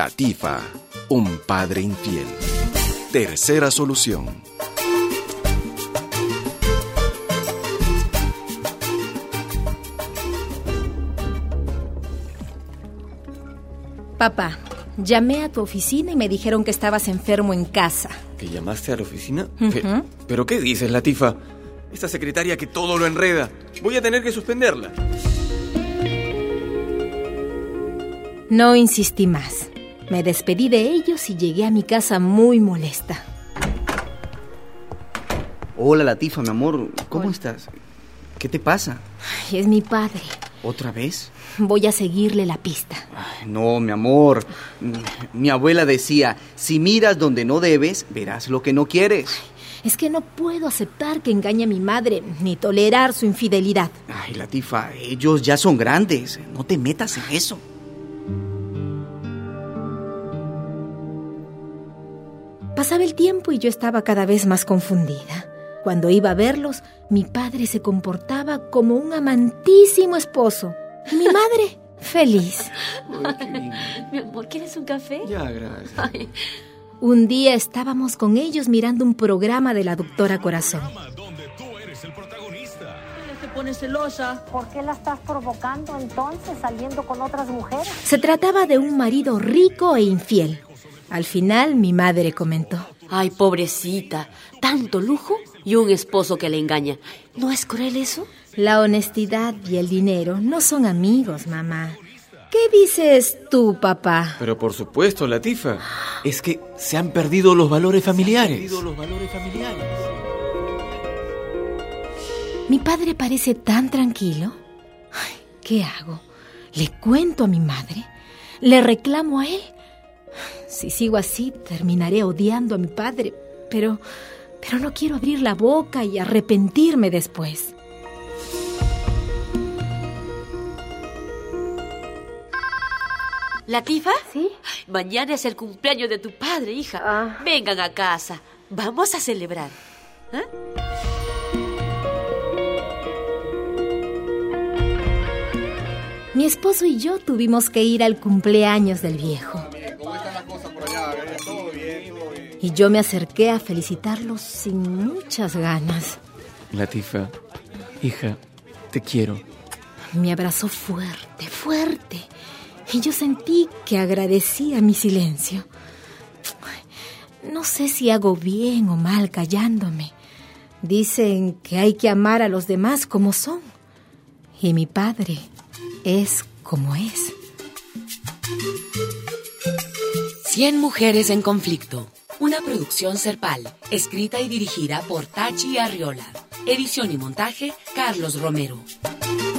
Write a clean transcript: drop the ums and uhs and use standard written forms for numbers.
Latifa, un padre infiel. Tercera solución. Papá, llamé a tu oficina y me dijeron que estabas enfermo en casa. ¿Que llamaste a la oficina? Ujú. ¿Pero qué dices, Latifa? Esta secretaria que todo lo enreda. Voy a tener que suspenderla. No insistí más. Me despedí de ellos y llegué a mi casa muy molesta. Hola, Latifa, mi amor. ¿Cómo estás? ¿Qué te pasa? Ay, es mi padre. ¿Otra vez? Voy a seguirle la pista. Ay, no, mi amor. Mi abuela decía, si miras donde no debes, verás lo que no quieres. Es que no puedo aceptar que engañe a mi madre, ni tolerar su infidelidad. Ay, Latifa, ellos ya son grandes. No te metas en eso. Pasaba el tiempo y yo estaba cada vez más confundida. Cuando iba a verlos, mi padre se comportaba como un amantísimo esposo. Y mi madre, feliz. Ay, qué lindo. Mi amor, ¿quieres un café? Ya, gracias. Ay, Un día estábamos con ellos mirando un programa de la doctora Corazón. Donde tú eres el protagonista. se pone celosa. ¿Por qué la estás provocando entonces saliendo con otras mujeres? Se trataba de un marido rico e infiel. Al final, mi madre comentó: Ay, pobrecita, tanto lujo y un esposo que le engaña. ¿No es cruel eso? la honestidad y el dinero no son amigos, mamá. ¿Qué dices tú, papá? Pero por supuesto, Latifa, es que se han perdido los valores familiares. Mi padre parece tan tranquilo. Ay, ¿qué hago? ¿Le cuento a mi madre? ¿Le reclamo a él? Si sigo así, terminaré odiando a mi padre, pero no quiero abrir la boca y arrepentirme después. ¿Latifa? ¿Sí? Mañana es el cumpleaños de tu padre, hija. Vengan a casa. Vamos a celebrar. ¿Ah? Mi esposo y yo tuvimos que ir al cumpleaños del viejo. ¿Cómo están las cosas por allá? ¿Todo bien? Y yo me acerqué a felicitarlos sin muchas ganas. Latifa, hija, te quiero. Me abrazó fuerte, fuerte. Y yo sentí que agradecía mi silencio. No sé si hago bien o mal callándome. Dicen que hay que amar a los demás como son. Y mi padre es como es. 100 mujeres en conflicto. Una producción Serpal, escrita y dirigida por Tachi Arriola. Edición y montaje, Carlos Romero.